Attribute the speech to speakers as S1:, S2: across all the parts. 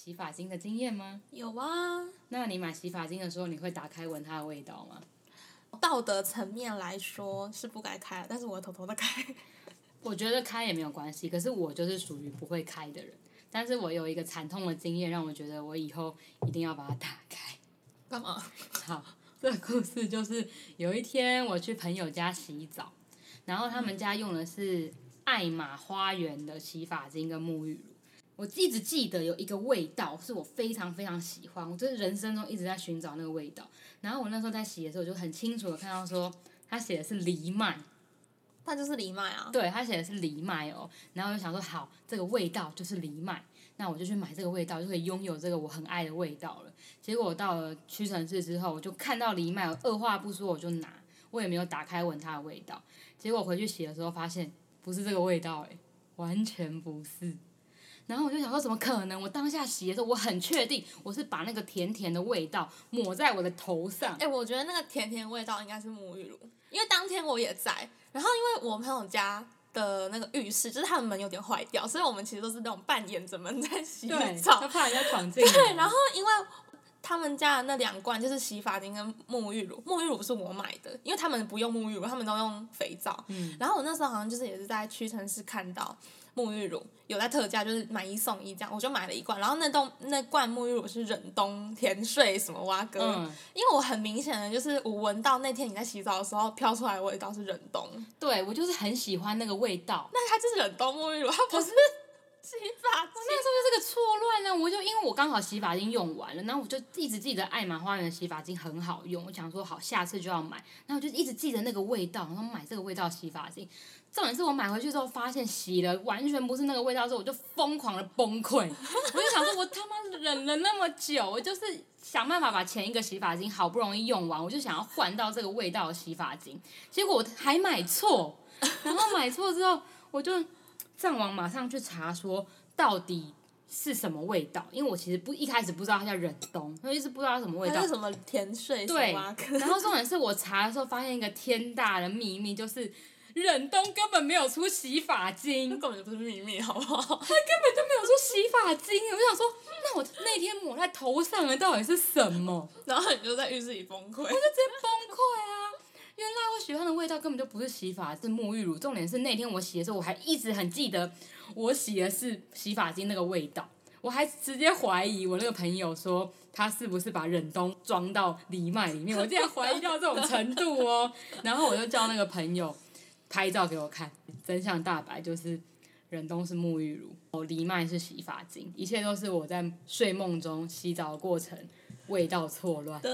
S1: 洗发精的经验吗？
S2: 有啊。
S1: 那你买洗发精的时候，你会打开闻它的味道吗？
S2: 道德层面来说是不该开的，但是我偷偷的开。
S1: 我觉得开也没有关系，可是我就是属于不会开的人。但是我有一个惨痛的经验，让我觉得我以后一定要把它打开。
S2: 干嘛？
S1: 好，这个故事就是有一天我去朋友家洗澡，然后他们家用的是爱玛花园的洗发精跟沐浴乳。我一直记得有一个味道是我非常非常喜欢，我就是人生中一直在寻找那个味道。然后我那时候在洗的时候，我就很清楚的看到说，他写的是藜麦。
S2: 那就是藜麦啊。
S1: 对，他写的是藜麦哦。然后我就想说，好，这个味道就是藜麦，那我就去买这个味道，就可以拥有这个我很爱的味道了。结果我到了屈臣氏之后，我就看到藜麦，我二话不说我就拿，我也没有打开闻它的味道。结果回去洗的时候发现不是这个味道，完全不是。然后我就想说，怎么可能？我当下洗的时候，我很确定我是把那个甜甜的味道抹在我的头上。
S2: 我觉得那个甜甜味道应该是沐浴乳，因为当天我也在。然后因为我朋友家的那个浴室，就是他们门有点坏掉，所以我们其实都是那种半掩着门在洗澡，
S1: 对，怕人家闯进来。
S2: 对，然后因为他们家的那2罐就是洗发精跟沐浴乳，沐浴乳是我买的，因为他们不用沐浴乳，他们都用肥皂。然后我那时候好像就是也是在屈臣氏看到沐浴乳有在特价，就是买1送1这样，我就买了1罐。然后那罐沐浴乳是忍冬甜睡什么蛙哥，因为我很明显的就是我闻到那天你在洗澡的时候飘出来的味道是忍冬。
S1: 对，我就是很喜欢那个味道。
S2: 那它就是忍冬沐浴乳，它不是洗发精。
S1: 那时候就是个错乱呢，我就因为我刚好洗发精用完了，然后我就一直记得爱玛花园的洗发精很好用，我想说好下次就要买，然后我就一直记得那个味道，然后买这个味道的洗发精。重点是我买回去之后发现洗了完全不是那个味道之后，我就疯狂的崩溃。我就想说，我他妈忍了那么久，我就是想办法把前一个洗发精好不容易用完，我就想要换到这个味道的洗发精，结果我还买错，然后买错之后，我就上网马上去查说到底是什么味道，因为我其实一开始不知道它叫忍冬，我一直不知道它什么味道，
S2: 它是什么甜睡什
S1: 对，
S2: 么
S1: 然后重点是我查的时候发现一个天大的秘密，就是忍冬根本没有出洗发精，
S2: 根本就不是秘密，好不好？
S1: 它根本就没有出洗发精。我就想说，那我那天抹在头上的到底是什么？
S2: 然后你就在浴室里崩溃，我就
S1: 直接崩溃啊！原来我喜欢的味道根本就不是洗发，是沐浴乳。重点是那天我洗的时候，我还一直很记得我洗的是洗发精那个味道。我还直接怀疑我那个朋友说他是不是把忍冬装到藜麦里面，我竟然怀疑到这种程度哦。然后我就叫那个朋友拍照给我看，真相大白，就是忍冬是沐浴乳，藜麦是洗发精，一切都是我在睡梦中洗澡的过程味道错乱。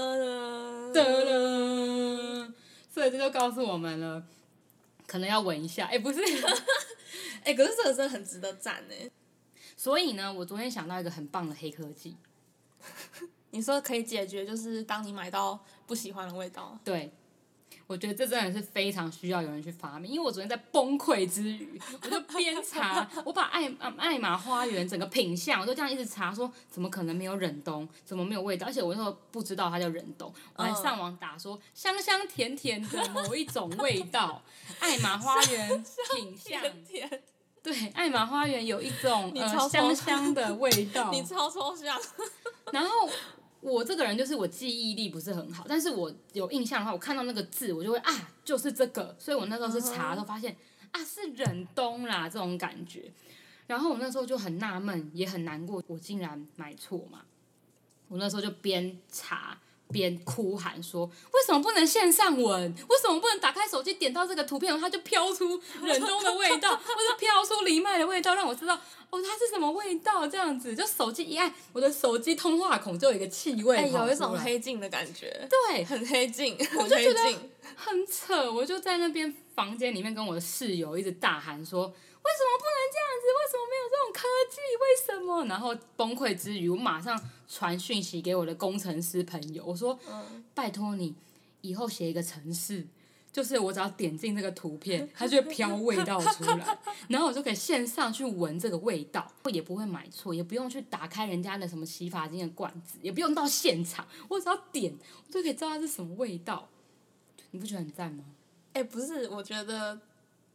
S1: 所以这就告诉我们了，可能要闻一下。不是，
S2: 可是这个真的很值得赞哎。
S1: 所以呢，我昨天想到一个很棒的黑科技。
S2: 你说可以解决，就是当你买到不喜欢的味道。
S1: 对，我觉得这真的是非常需要有人去发明，因为我昨天在崩溃之余，我就边查，我把爱玛花园整个品项，我就这样一直查，说怎么可能没有忍冬，怎么没有味道？而且我那时候不知道它叫忍冬，我还上网打说香香甜甜的某一种味道，爱玛花园品项。对，爱玛花园有一种香香的味道。
S2: 你超抽象。
S1: 然后我这个人就是我记忆力不是很好，但是我有印象的话，我看到那个字我就会就是这个，所以我那时候是查的时候发现是忍冬啦这种感觉。然后我那时候就很纳闷，也很难过，我竟然买错嘛。我那时候就边查边哭喊说，为什么不能线上闻？为什么不能打开手机点到这个图片，它就飘出忍冬的味道，或是飘出藜麦的味道，让我知道它是什么味道？这样子，就手机一按，我的手机通话孔就有一个气味，
S2: 有一种黑镜的感觉。
S1: 对，
S2: 很黑镜，
S1: 我就觉得很扯。我就在那边房间里面跟我的室友一直大喊说，为什么不能这样子？为什么没有这种科技？为什么？然后崩溃之余，我马上传讯息给我的工程师朋友，我说：拜托你以后写一个程式，就是我只要点进这个图片，它就会飘味道出来，然后我就可以线上去闻这个味道，也不会买错，也不用去打开人家的什么洗发精的罐子，也不用到现场，我只要点，我就可以知道它是什么味道。你不觉得很赞吗？
S2: 不是，我觉得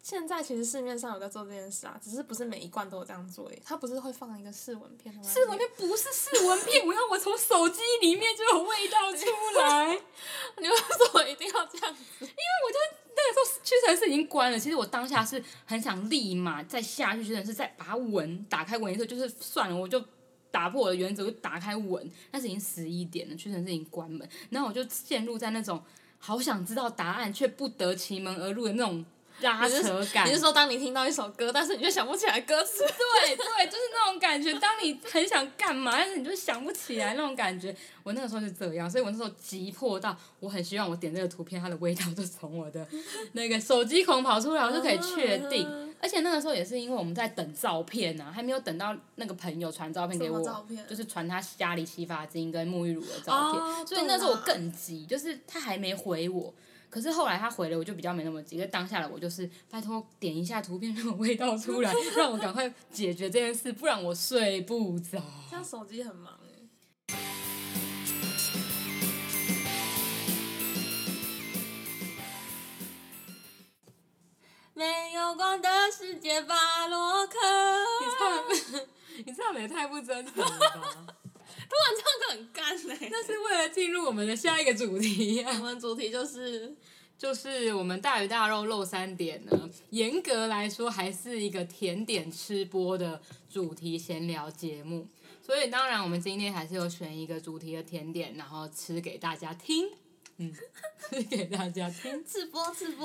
S2: 现在其实市面上有在做这件事啊，只是不是每一罐都有这样做诶。它不是会放一个试闻片吗？
S1: 试闻片不是试闻片，我从手机里面就有味道出来。
S2: 你为什么一定要这样子？
S1: 那个时候屈臣氏已经关了，其实我当下是很想立马再下去屈臣氏再把它打开闻一次，就是算了，我就打破我的原则，我就打开闻。但是已经11点了，屈臣氏已经关门，然后我就陷入在那种好想知道答案却不得其门而入的那种拉扯感。
S2: 你是说当你听到一首歌，但是你就想不起来歌词？
S1: 对，就是那种感觉。当你很想干嘛，但是你就想不起来那种感觉。我那个时候是这样，所以我那时候急迫到我很希望我点这个图片，它的味道就从我的那个手机孔跑出来，我就可以确定。而且那个时候也是因为我们在等照片啊，还没有等到那个朋友传照片给我，就是传他家里洗发精跟沐浴乳的照片，所以那时候我更急，就是他还没回我。可是后来他回了，我就比较没那么急。可是当下的我就是拜托点一下图片，让我味道出来，让我赶快解决这件事，不然我睡不着。
S2: 这样手机很忙哎。没有光的世界，巴洛克。
S1: 你唱的也太不真诚了吧！
S2: 突然唱歌很干哎。
S1: 那是为了进入我们的下一个主题呀、
S2: 我们主题就是
S1: 我们大鱼大肉肉3点呢，严格来说还是一个甜点吃播的主题闲聊节目，所以当然我们今天还是有选一个主题的甜点，然后吃给大家听。吃给大家听，
S2: 吃播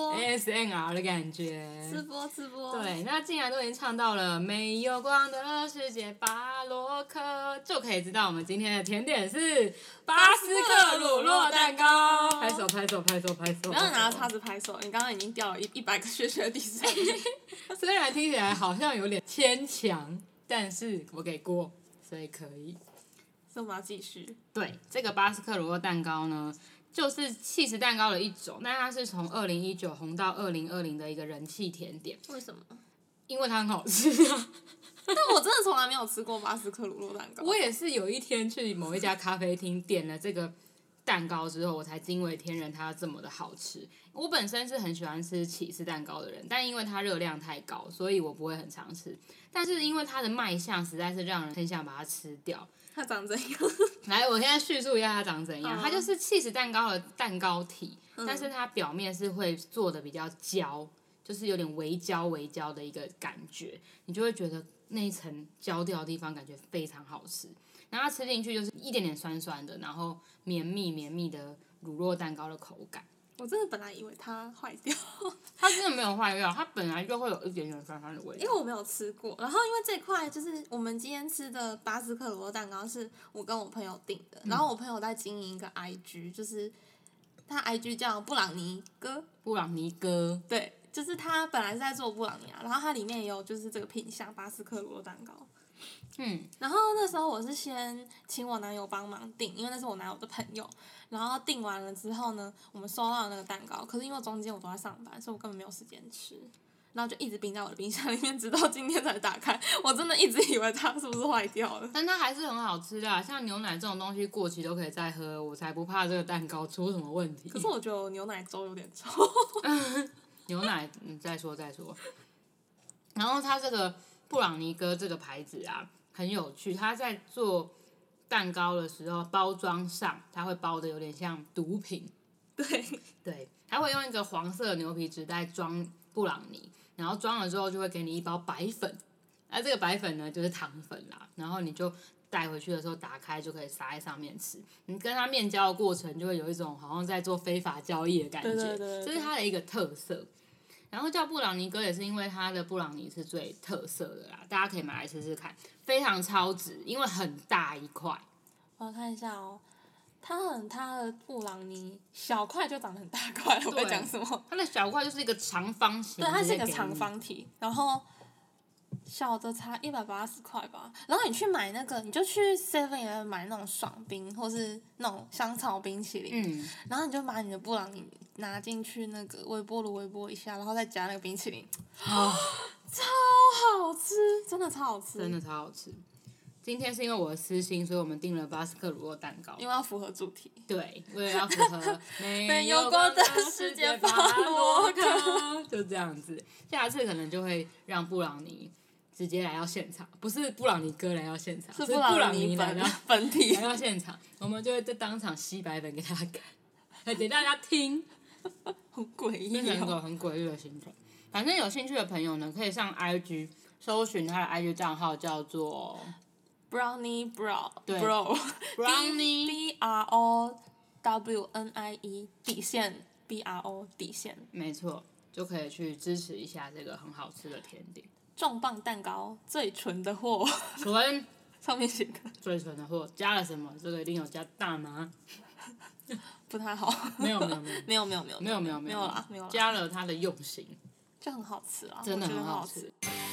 S1: ASMR 的感觉，
S2: 吃播。
S1: 对，那既然都已经唱到了没有光的世界巴洛克，就可以知道我们今天的甜点是巴斯克乳酪蛋糕。拍手！
S2: 不要拿叉子拍手，你刚刚已经掉了100个屑在地上。
S1: 虽然听起来好像有点牵强，但是我给过，所以可以。
S2: 所以我们要继续。
S1: 对，这个巴斯克乳酪蛋糕呢，就是起司蛋糕的一种，但它是从2019红到2020的一个人气甜点。
S2: 为什么？
S1: 因为它很好吃啊。
S2: 但我真的从来没有吃过巴斯克乳酪蛋糕。
S1: 我也是有一天去某一家咖啡厅点了这个蛋糕之后，我才惊为天人，它这么的好吃。我本身是很喜欢吃起司蛋糕的人，但因为它热量太高，所以我不会很常吃。但是因为它的卖相实在是让人很想把它吃掉。
S2: 它长怎样？
S1: 来，我现在叙述一下它长怎样。它就是起司蛋糕的蛋糕体，但是它表面是会做的比较焦，就是有点微焦的一个感觉，你就会觉得那一层焦掉的地方感觉非常好吃。然后它吃进去就是一点点酸酸的，然后绵密的乳酪蛋糕的口感。
S2: 我真的本来以为它坏掉，
S1: 它真的没有坏掉，它本来就会有一点点酸酸的味道。
S2: 因为我没有吃过，然后因为这块就是我们今天吃的巴斯克乳酪蛋糕是我跟我朋友订的，然后我朋友在经营一个 IG，就是他 IG 叫布朗尼哥，对，就是他本来是在做布朗尼啊，然后它里面也有就是这个品相巴斯克乳酪蛋糕。然后那时候我是先请我男友帮忙订，因为那是我男友的朋友。然后订完了之后呢，我们收到了那个蛋糕，可是因为中间我都在上班，所以我根本没有时间吃，然后就一直冰在我的冰箱里面，直到今天才打开。我真的一直以为它是不是坏掉了，
S1: 但它还是很好吃的啊，像牛奶这种东西过期都可以再喝，我才不怕这个蛋糕出什么问题。
S2: 可是我觉得我牛奶粥有点臭。
S1: 牛奶，再说。然后它这个布朗尼哥这个牌子啊，很有趣，它在做蛋糕的时候，包装上它会包的有点像毒品。对，它会用一个黄色的牛皮纸袋装布朗尼，然后装了之后就会给你一包白粉，那这个白粉呢就是糖粉啦，然后你就带回去的时候打开就可以撒在上面吃。你跟它面交的过程就会有一种好像在做非法交易的感觉，
S2: 对，
S1: 这是它的一个特色。然后叫布朗尼哥也是因为它的布朗尼是最特色的啦，大家可以买来吃吃看，非常超值，因为很大一块。
S2: 我看一下哦，它的布朗尼小块就长得很大块，我在讲什么？
S1: 它的小块就是一个长方形，
S2: 对，它是一个长方体，然后小的才180块吧。然后你去买那个，你就去 7-Eleven 买那种爽冰或是那种香草冰淇淋，然后你就把你的布朗尼拿进去那个微波炉微波一下，然后再加那个冰淇淋，超好吃，真的超好吃，
S1: 今天是因为我的私心，所以我们订了巴斯克乳酪蛋糕，
S2: 因为要符合主题。
S1: 对，为了要符合
S2: 没有过的世界巴洛克，
S1: 就这样子。下次可能就会让布朗尼直接来到现场，不是布朗尼哥来到现场，是布朗尼来到
S2: 本体
S1: 来到现场，我们就会在当场吸白粉给他看，还给大家听，
S2: 很诡异，
S1: 很诡异的行程。反正有兴趣的朋友呢，可以上 IG 搜寻他的 IG 账号，叫做
S2: Brownie Bro，
S1: 对
S2: Brownie BROWNIE 底线 BRO 底线，
S1: 没错，就可以去支持一下这个很好吃的甜点。
S2: 重磅蛋糕最纯的货，
S1: 纯
S2: 上面写的
S1: 最纯的货加了什么？这个一定有加大麻。
S2: 不太好，
S1: 没有，加了他的用心，
S2: 就很好吃啊，
S1: 真的很
S2: 好
S1: 吃。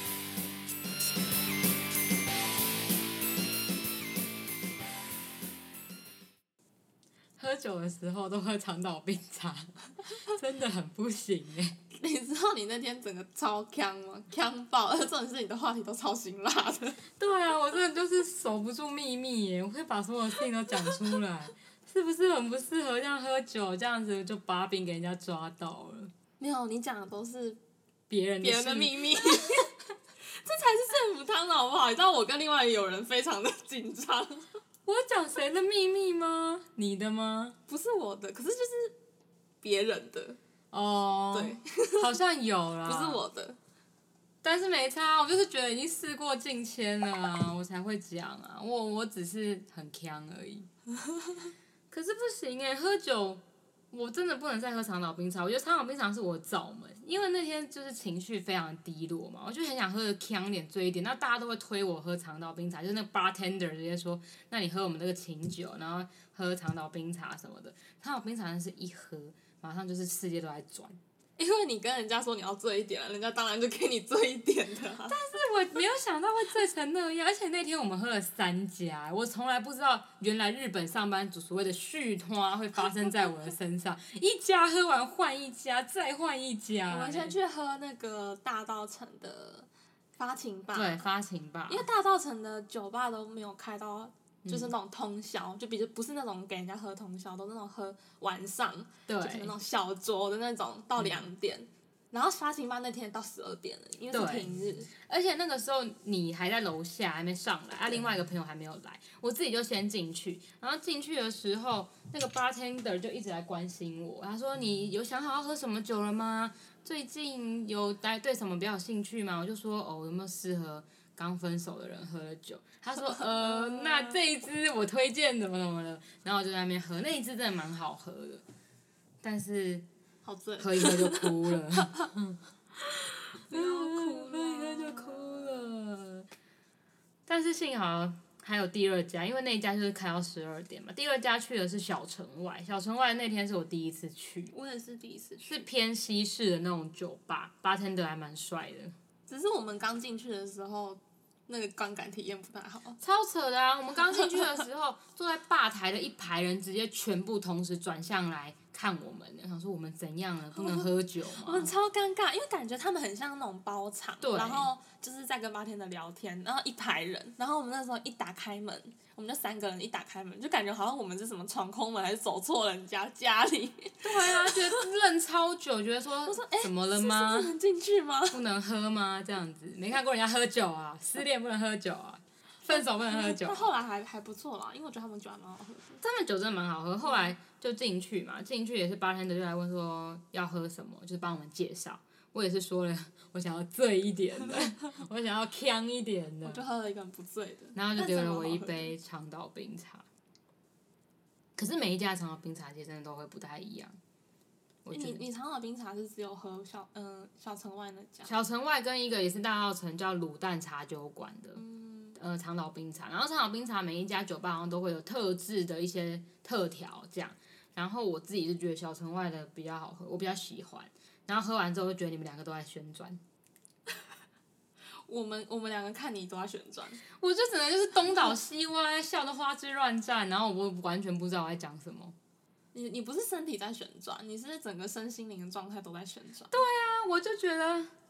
S1: 喝酒的时候都喝长岛冰茶，真的很不行哎。
S2: 你知道你那天整个超呛吗？呛爆！而且重点是你的话题都超辛辣的。
S1: 对啊，我真的就是守不住秘密耶，我会把所有事情都讲出来。是不是很不适合这样喝酒？这样子就把柄给人家抓到了。
S2: 没有，你讲的都是
S1: 别人
S2: 的秘密，这才是政府汤的好不好？你知道我跟另外有人非常的紧张。
S1: 我讲谁的秘密吗？你的吗？
S2: 不是我的，可是就是别人的。
S1: 哦，对，好像有啦。
S2: 不是我的，
S1: 但是没差，我就是觉得已经事过境迁了啊，我才会讲啊。我只是很呛而已。可是不行哎，喝酒我真的不能再喝长岛冰茶。我觉得长岛冰茶是我的罩门，因为那天就是情绪非常低落嘛，我就很想喝的呛一点、醉一点。那大家都会推我喝长岛冰茶，就是那个 bartender 直接说：“那你喝我们这个清酒，然后喝长岛冰茶什么的。”长岛冰茶那是一喝，马上就是世界都在转。
S2: 因为你跟人家说你要醉一点了，人家当然就给你醉一点的啊。
S1: 但是我没有想到会醉成那样，而且那天我们喝了3家，我从来不知道原来日本上班族所谓的续托会发生在我的身上，一家喝完换一家，再换一家。
S2: 我们先去喝那个大稻埕的发情吧，
S1: 对，发情吧，
S2: 因为大稻埕的酒吧都没有开到。就是那种通宵，就不是那种给人家喝通宵，都是那种喝晚上，
S1: 对，
S2: 就是那种小酌的那种到2点，然后发情吧那天到12点了，因为是平日，
S1: 而且那个时候你还在楼下还没上来，另外一个朋友还没有来，我自己就先进去，然后进去的时候，那个 bartender 就一直来关心我，他说你有想好要喝什么酒了吗？最近有对什么比较有兴趣吗？我就说有没有适合刚分手的人喝的酒？他说那这一支我推荐怎么了，然后我就在那边喝，那一支真的蛮好喝的，但是
S2: 好醉，
S1: 喝一喝就哭了，
S2: 不要哭了，
S1: 喝一喝就哭了。但是幸好还有第2家，因为那一家就是开到12点嘛。第2家去的是小城外，小城外那天是我第一次去，
S2: 我也是第一次去，
S1: 是偏西式的那种酒吧，bartender 还蛮帅的。
S2: 只是我们刚进去的时候，那个观感体验不太好，
S1: 超扯的啊！我们刚进去的时候，坐在吧台的一排人直接全部同时转向来看我们，想说我们怎样了，不能喝酒吗？
S2: 我们超尴尬，因为感觉他们很像那种包场，
S1: 对，
S2: 然后就是在跟bartender聊天，然后一排人，然后我们那时候一打开门，我们就3个人一打开门，就感觉好像我们是什么闯空门还是走错人家家里。
S1: 对啊，觉得愣超久，觉得说怎么了吗？
S2: 是不能进去吗？
S1: 不能喝吗？这样子没看过人家喝酒啊，失恋不能喝酒啊，分手不能喝酒。
S2: 但后来还不错啦，因为我觉得他们酒还蛮好喝的。
S1: 他们酒真的蛮好喝，后来就进去嘛，进去也是bartender就来问说要喝什么，就是帮我们介绍。我也是说了，我想要醉一点的，我想要呛一点的，
S2: 我就喝了一个很不醉的，
S1: 然后就给了我一杯长岛冰茶。可是每一家长岛冰茶其实真的都会不太一样。
S2: 你长岛冰茶是只有喝小城外那家？
S1: 小城外跟一个也是大稻埕叫卤蛋茶酒馆的，长岛冰茶。然后长岛冰茶每一家酒吧好像都会有特制的一些特调这样。然后我自己是觉得小城外的比较好喝，我比较喜欢。然后喝完之后就觉得你们2个都在旋转。
S2: 我们2个看你都在旋转，
S1: 我就只能就是东倒西歪，笑得花枝乱颤，然后我完全不知道我在讲什么。
S2: 你不是身体在旋转，你是整个身心灵的状态都在旋转。
S1: 对啊，我就觉得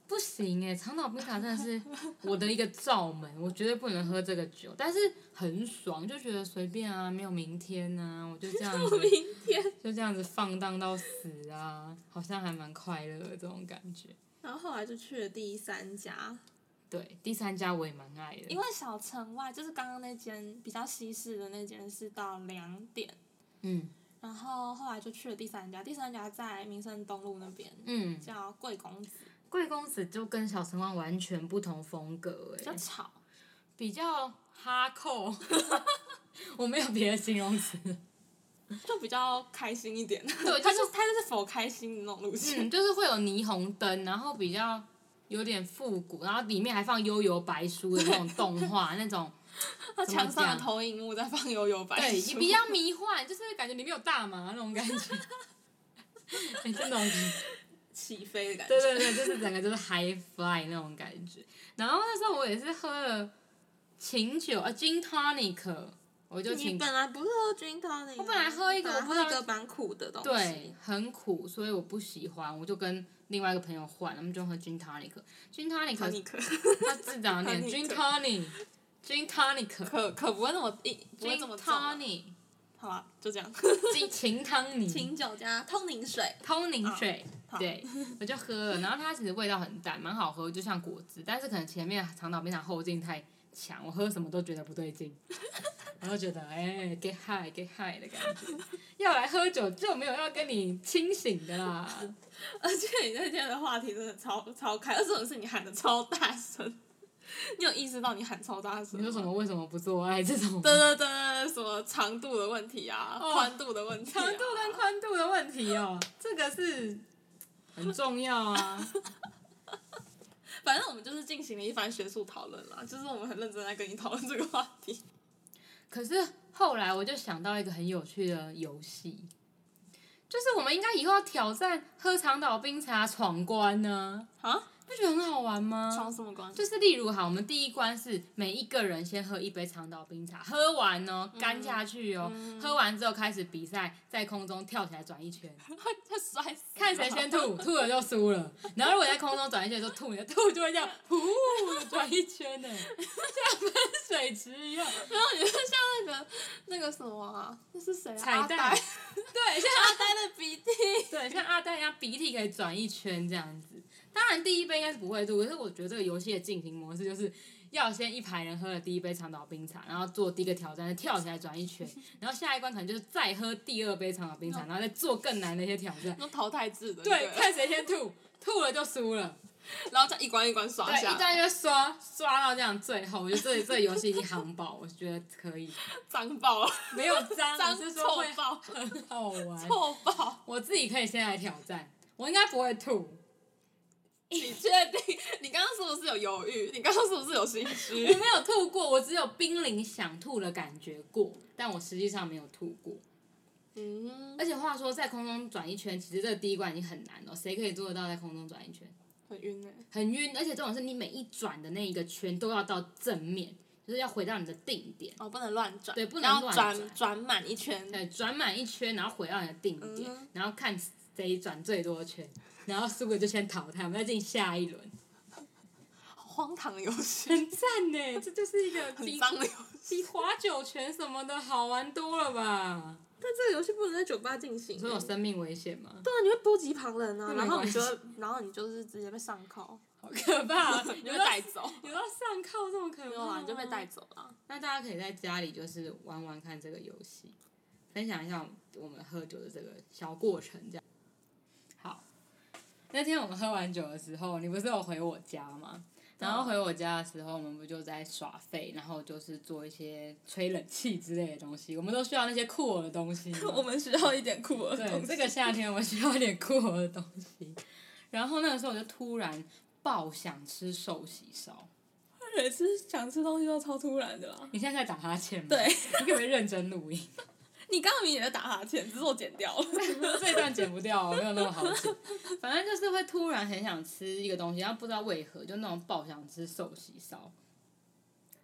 S1: 不行哎，长岛冰茶真的是我的一个罩门，我绝对不能喝这个酒，但是很爽，就觉得随便啊，没有明天啊，我就这样子，
S2: 明天
S1: 就这样子放荡到死啊，好像还蛮快乐的这种感觉。
S2: 然后后来就去了第3家，
S1: 对，第3家我也蛮爱的，
S2: 因为小城外就是刚刚那间比较西式的那间是到2点，然后后来就去了第3家，第3家在民生东路那边，叫贵公子。
S1: 贵公子就跟小城湾完全不同风格哎，
S2: 比较吵，
S1: 比较哈扣，我没有别的形容词，
S2: 就比较开心一点。
S1: 对，
S2: 它就是否开心的那种路线，
S1: 就是会有霓虹灯，然后比较有点复古，然后里面还放悠悠白书的那种动画，那种。
S2: 它墙上的投影幕在放悠悠白书，
S1: 对，也比较迷幻，就是感觉里面有大麻那种感觉，真的。
S2: 起飞的感觉。
S1: 对对对，就是整个就是 high fly 那种感觉。然后那时候我也是喝了琴酒gin tonic， 我就
S2: 你本来不是喝 gin tonic，
S1: 我本来喝一个我不知道
S2: 一个蛮苦的东西，
S1: 对，很苦，所以我不喜欢，我就跟另外一个朋友换，他们就喝 gin tonic。gin tonic， 它字长念 gin tonic，gin tonic，
S2: 可不会那么不会这么重。好吧，就这样。
S1: 琴汤尼，
S2: 琴酒加通灵水，
S1: 通灵水，对，我就喝了，然后它其实味道很淡，蛮好喝，就像果汁，但是可能前面长岛冰茶后劲太强，我喝什么都觉得不对劲，我就觉得get high get high 的感觉，要来喝酒就没有要跟你清醒的啦。
S2: 而且你那天的话题真的超开，而且是你喊的超大声。你有意识到你喊超大声？
S1: 你说什么？为什么不做爱这种？
S2: 对对对，什么长度的问题啊，宽度的问题，
S1: 长度跟宽度的问题哦，这个是很重要啊。
S2: 反正我们就是进行了一番学术讨论啦，就是我们很认真在跟你讨论这个话题。
S1: 可是后来我就想到一个很有趣的游戏，就是我们应该以后要挑战喝长岛冰茶闯关呢。
S2: 啊？
S1: 不觉得很好玩吗？
S2: 闯什么关？
S1: 就是例如好，我们第一关是每一个人先喝一杯长岛冰茶，喝完哦，干下去哦，喝完之后开始比赛，在空中跳起来转一圈，
S2: 他摔死，
S1: 看谁先吐，吐了就输了。然后如果在空中转一圈的时候吐，你的吐就会这样呼转一圈呢，像喷水池一样。
S2: 然后你就像那个什么啊，那是谁啊？
S1: 彩蛋，对，像
S2: 阿呆的鼻涕，
S1: 对，像阿呆一样鼻涕可以转一圈这样子。当然第一杯应该是不会吐，可是我觉得这个游戏的进行模式就是要先一排人喝了第一杯长岛冰茶，然后做第一个挑战，跳起来转一圈，然后下一关可能就是再喝第2杯长岛冰茶，然后再做更难的一些挑战。
S2: 那淘汰制的。
S1: 对，看谁先吐，吐了就输了。
S2: 然后再一关一关刷下来，
S1: 对，一关就刷到这样，最后我觉得这个游戏已经夯爆，我觉得可以。
S2: 脏爆了，
S1: 没有脏，是说会
S2: 臭爆，
S1: 很好玩。
S2: 臭爆！
S1: 我自己可以先来挑战，我应该不会吐。
S2: 你确定？你刚刚是不是有犹豫？你刚刚是不是有心虚？
S1: 我没有吐过，我只有濒临想吐的感觉过，但我实际上没有吐过。而且话说，在空中转一圈，其实这个第一关已经很难了，谁可以做得到在空中转一圈？
S2: 很晕欸。
S1: 很晕，而且这种是你每一转的那一个圈都要到正面，就是要回到你的定点。
S2: 哦，不能乱转。
S1: 对，不能乱
S2: 转满一圈。
S1: 对，转满一圈，然后回到你的定点，然后看谁转最多圈。然后输了就先淘汰，我们再进下一轮。
S2: 好荒唐的游戏，
S1: 很赞呢，这就是一个
S2: 很脏的游戏，
S1: 比划酒拳什么的好玩多了吧？
S2: 但这个游戏不能在酒吧进行。
S1: 所以有生命危险吗？
S2: 对啊，你会波及旁人啊，然后你就是直接被上铐，
S1: 好可怕！
S2: 你被带走，
S1: 有到上铐这么可怕？
S2: 没有啊，你就被带走了。
S1: 那大家可以在家里就是玩玩看这个游戏，分享一下我们喝酒的这个小过程，这样。好。那天我们喝完酒的时候，你不是有回我家吗？然后回我家的时候，我们不就在耍废，然后就是做一些吹冷气之类的东西。我们都需要那些酷儿的东西。
S2: 我们需要一点酷儿的东西。
S1: 对，这个夏天我们需要一点酷儿的东西。然后那个时候我就突然爆想吃寿喜烧。
S2: 每次想吃东西都超突然的啦。
S1: 你现在在打哈欠吗？
S2: 对。
S1: 你可不可以认真录音？
S2: 你刚刚明明也在打哈欠，只是我剪掉了。
S1: 这一段剪不掉，没有那么好剪。反正就是会突然很想吃一个东西，然后不知道为何就那种爆想吃寿喜烧。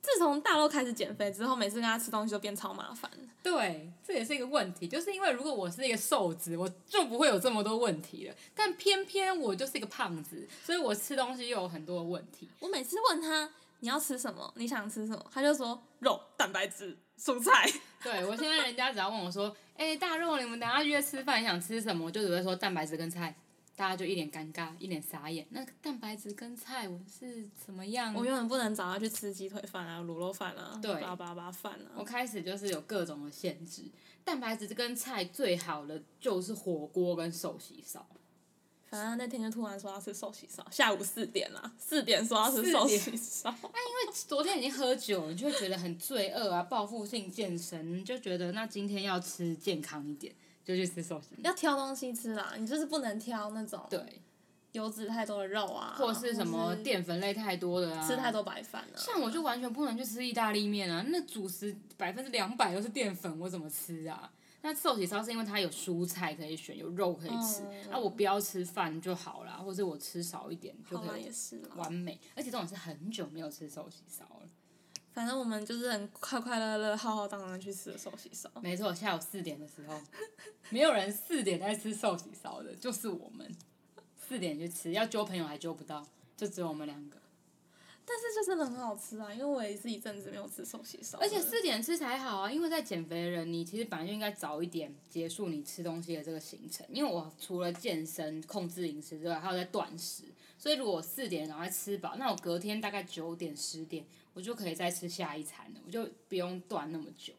S2: 自从大肉开始减肥之后，每次跟他吃东西都变超麻烦。
S1: 对，这也是一个问题，就是因为如果我是一个瘦子，我就不会有这么多问题了。但偏偏我就是一个胖子，所以我吃东西又有很多的问题。
S2: 我每次问他你要吃什么，你想吃什么，他就说肉、蛋白质、蔬菜。
S1: 对，我现在人家只要问我说，大肉，你们等一下约吃饭，你想吃什么？我就只会说蛋白质跟菜。大家就一脸尴尬，一脸傻眼。那个蛋白质跟菜我是怎么样？
S2: 我永远不能找他去吃鸡腿饭啊、卤肉饭啊、
S1: 对
S2: 巴巴巴饭啊。
S1: 我开始就是有各种的限制，蛋白质跟菜最好的就是火锅跟寿喜烧。
S2: 反正那天就突然说要吃寿喜烧，下午4点啦，4点说要吃寿喜烧。
S1: 因为昨天已经喝酒了，你就会觉得很罪恶啊，报复性健身，你就觉得那今天要吃健康一点。就去吃寿司，
S2: 要挑东西吃啦，你就是不能挑那种
S1: 对
S2: 油脂太多的肉啊，
S1: 或是什么淀粉类太多的啊，
S2: 吃太多白饭啊。
S1: 像我就完全不能去吃意大利面啊，那主食200%都是淀粉，我怎么吃啊？那寿喜烧是因为它有蔬菜可以选，有肉可以吃，那我不要吃饭就好啦，或者我吃少一点就可以完美。而且这种是很久没有吃寿喜烧了。
S2: 反正我们就是很快快乐乐、浩浩荡荡去吃寿喜烧。
S1: 没错，下午4点的时候，没有人4点在吃寿喜烧的，就是我们4点去吃，要揪朋友还揪不到，就只有我们2个。
S2: 但是就真的很好吃啊，因为我也是一阵子没有吃寿喜烧。
S1: 而且4点吃才好啊，因为在减肥的人，你其实本来就应该早一点结束你吃东西的这个行程。因为我除了健身、控制饮食之外，还有在断食，所以如果我4点赶快吃饱，那我隔天大概9点、10点。我就可以再吃下一餐了，我就不用断那么久。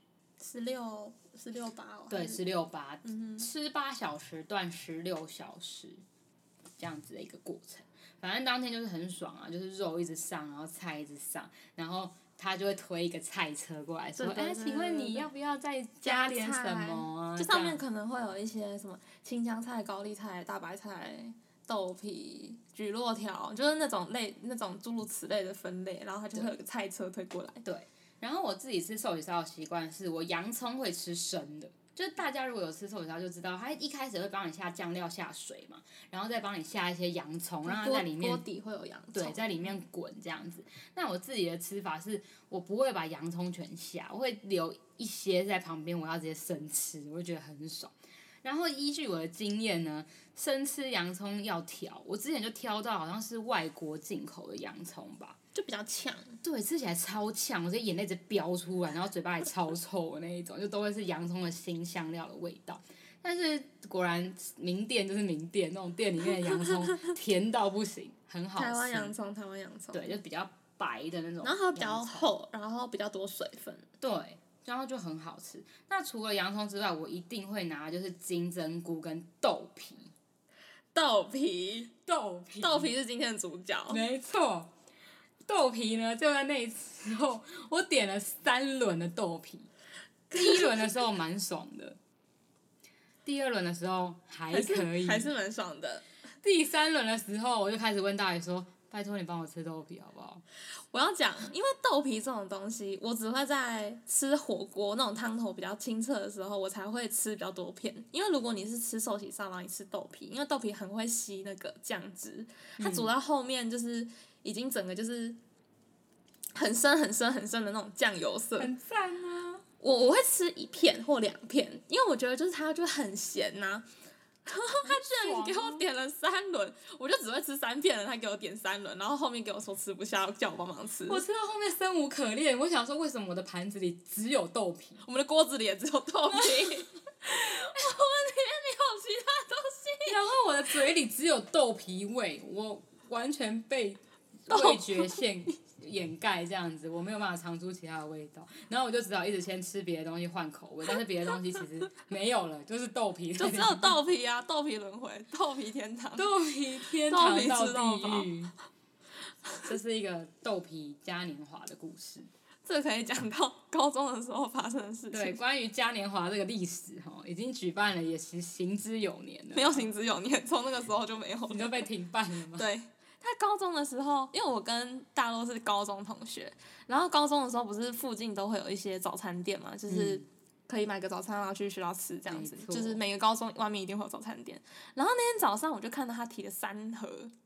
S2: 16、8哦。
S1: 对，16-8，吃8小时，断16小时，这样子的一个过程。反正当天就是很爽啊，就是肉一直上，然后菜一直上，然后他就会推一个菜车过来说：“请问你要不要再加点什么啊？”
S2: 就上面可能会有一些什么青江菜、高丽菜、大白菜。豆皮、蒟蒻条，就是那种诸如此类的分类，然后它就会有个菜车推过来。
S1: 对，然后我自己吃寿喜烧的习惯是我洋葱会吃生的，就是大家如果有吃寿喜烧就知道，它一开始会帮你下酱料、下水嘛，然后再帮你下一些洋葱，让它在里面
S2: 锅底会有洋葱，
S1: 对，在里面滚这样子。那我自己的吃法是，我不会把洋葱全下，我会留一些在旁边，我要直接生吃，我会觉得很爽。然后依据我的经验呢，生吃洋葱要挑，我之前就挑到好像是外国进口的洋葱吧，
S2: 就比较呛。
S1: 对，吃起来超呛，我这眼泪直接飙出来，然后嘴巴也超臭的那一种，就都会是洋葱的新香料的味道。但是果然名店就是名店，那种店里面的洋葱甜到不行，很好吃。
S2: 台湾洋葱，
S1: 对，就比较白的那种，
S2: 然后它比较厚，然后比较多水分。
S1: 对。然后就很好吃。那除了洋葱之外，我一定会拿就是金针菇跟豆皮。
S2: 豆皮是今天的主角。
S1: 没错，豆皮呢就在那时候，我点了3轮的豆皮。第1轮的时候蛮爽的，第2轮的时候还可以，
S2: 还是蛮爽的。
S1: 第3轮的时候，我就开始问大爷说：“拜托你帮我吃豆皮好不好？”
S2: 我要讲，因为豆皮这种东西，我只会在吃火锅那种汤头比较清澈的时候，我才会吃比较多片。因为如果你是吃寿喜烧，然后你吃豆皮，因为豆皮很会吸那个酱汁，它煮到后面就是已经整个就是很深很深很深的那种酱油色，
S1: 很赞啊！
S2: 我会吃1片或2片，因为我觉得就是它就很咸呐、然后他居然给我点了3轮，我就只会吃3片了，他给我点3轮，然后后面给我说吃不下，叫我帮忙吃。
S1: 我吃到后面生无可恋，我想说为什么我的盘子里只有豆皮，
S2: 我们的锅子里也只有豆皮，我们里面没有其他东西。
S1: 然后我的嘴里只有豆皮味，我完全被味觉线掩盖这样子，我没有办法尝出其他的味道，然后我就只好一直先吃别的东西换口味，但是别的东西其实没有了，就是豆皮，
S2: 就只有豆皮啊，豆皮轮回，豆皮天堂，
S1: 豆皮天堂到地狱，这是一个豆皮嘉年华的故事。
S2: 这可以讲到高中的时候发生的事情。
S1: 对，关于嘉年华这个历史已经举办了，也是行之有年了。
S2: 没有行之有年，从那个时候就没有了。
S1: 你就被停办了吗？
S2: 对。他高中的时候，因为我跟大陆是高中同学，然后高中的时候不是附近都会有一些早餐店嘛，就是可以买个早餐然后去学校吃这样子，就是每个高中外面一定会有早餐店。然后那天早上我就看到他提了3盒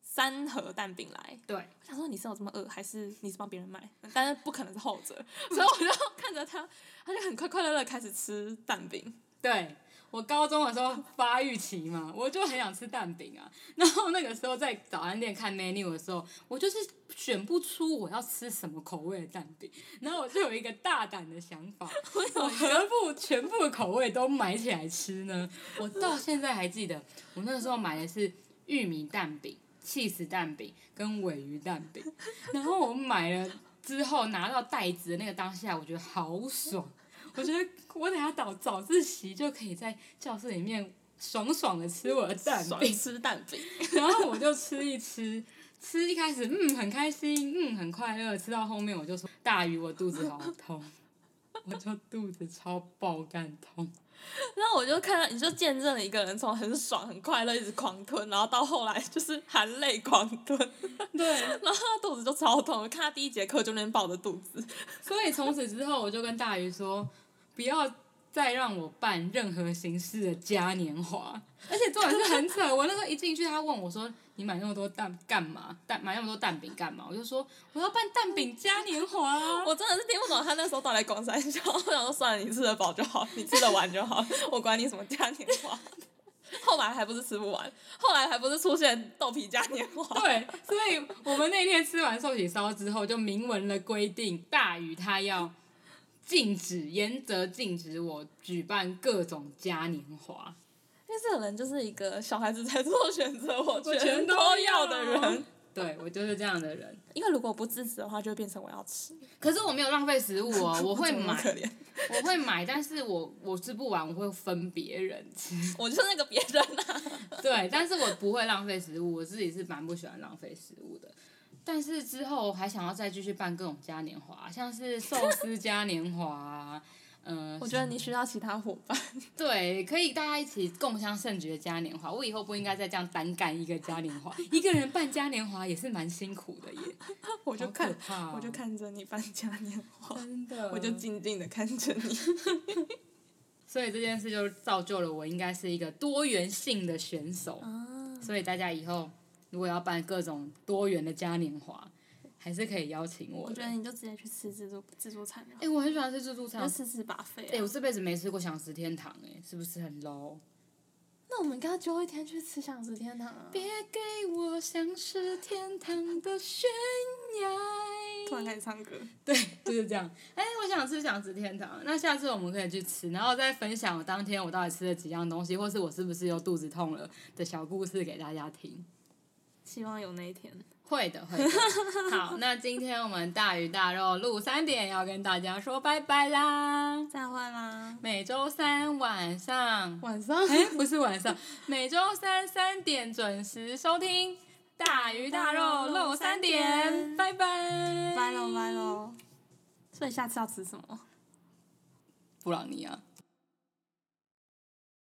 S2: 3盒蛋饼来。
S1: 对，
S2: 我想说你是有这么饿，还是你是帮别人买？但是不可能是后者，所以我就看着他就很快快乐乐开始吃蛋饼。
S1: 对，我高中的时候发育期嘛，我就很想吃蛋饼啊。然后那个时候在早餐店看 menu 的时候，我就是选不出我要吃什么口味的蛋饼。然后我就有一个大胆的想法，我何不全部的口味都买起来吃呢？我到现在还记得，我那个时候买的是玉米蛋饼、起司蛋饼跟鲔鱼蛋饼。然后我买了之后拿到袋子的那个当下，我觉得好爽。我觉得我等下早自习就可以在教室里面爽爽的吃我的蛋饼，
S2: 吃蛋饼，
S1: 然后我就吃一开始很开心，很快乐，吃到后面我就说大鱼我肚子好痛，我就肚子超爆干痛。
S2: 然后我就看到，你就见证了一个人从很爽很快乐一直狂吞，然后到后来就是含泪狂吞，
S1: 对，
S2: 然后他肚子就超痛，我看他第一节课就那边抱着肚子。
S1: 所以从此之后我就跟大鱼说，不要再让我办任何形式的嘉年华。而且重点是很扯，我那时候一进去，他问我说：“你买那么多蛋干嘛？买那么多蛋饼干嘛？”我就说：“我要办蛋饼嘉年华啊。”
S2: 我真的是听不懂他那时候到底在讲三小，我想说算了，你吃得饱就好，你吃得完就好，我管你什么嘉年华。后来还不是吃不完，后来还不是出现豆皮嘉年华。
S1: 对，所以我们那天吃完寿喜烧之后，就明文了规定，大鱼他要严则禁止我举办各种嘉年华。
S2: 因为这个人就是一个小孩子在做选择，我
S1: 全
S2: 都要的人。
S1: 对，我就是这样的人。
S2: 因为如果不支持的话，就会变成我要吃。
S1: 可是我没有浪费食物哦，我会买，
S2: 可怜。
S1: 我会买，但是我吃不完，我会分别人吃。
S2: 我就是那个别人啊。
S1: 对，但是我不会浪费食物，我自己是蛮不喜欢浪费食物的。但是之后还想要再继续办各种嘉年华，像是寿司嘉年华啊。
S2: 我觉得你需要其他伙伴。
S1: 对，可以大家一起共襄盛举的嘉年华。我以后不应该再这样单干一个嘉年华，一个人办嘉年华也是蛮辛苦的耶。
S2: 我就看，
S1: 哦、
S2: 我就看着你办嘉年华，
S1: 真的，
S2: 我就静静的看着你。
S1: 所以这件事就造就了我应该是一个多元性的选手。所以大家以后如果要办各种多元的嘉年华，还是可以邀请我的。
S2: 我觉得你就直接去吃自助餐了。
S1: 我很喜欢吃自助餐。
S2: 就吃buffet。
S1: 我这辈子没吃过享食天堂，是不是很 low？
S2: 那我们应该揪一天去吃享食天堂啊！
S1: 别给我享食天堂的悬崖。
S2: 突然开始唱歌。
S1: 对，就是这样。我想吃享食天堂，那下次我们可以去吃，然后再分享我当天我到底吃了几样东西，或是我是不是又肚子痛了的小故事给大家听。
S2: 希望有那一天。
S1: 会的。好，那今天我们大鱼大肉录3点要跟大家说拜拜啦，
S2: 再会啦。
S1: 每周三晚上，不是晚上，每周三3点准时收听大鱼大肉录3点，拜拜，
S2: 拜喽。所以下次要吃什么？
S1: 布朗尼啊。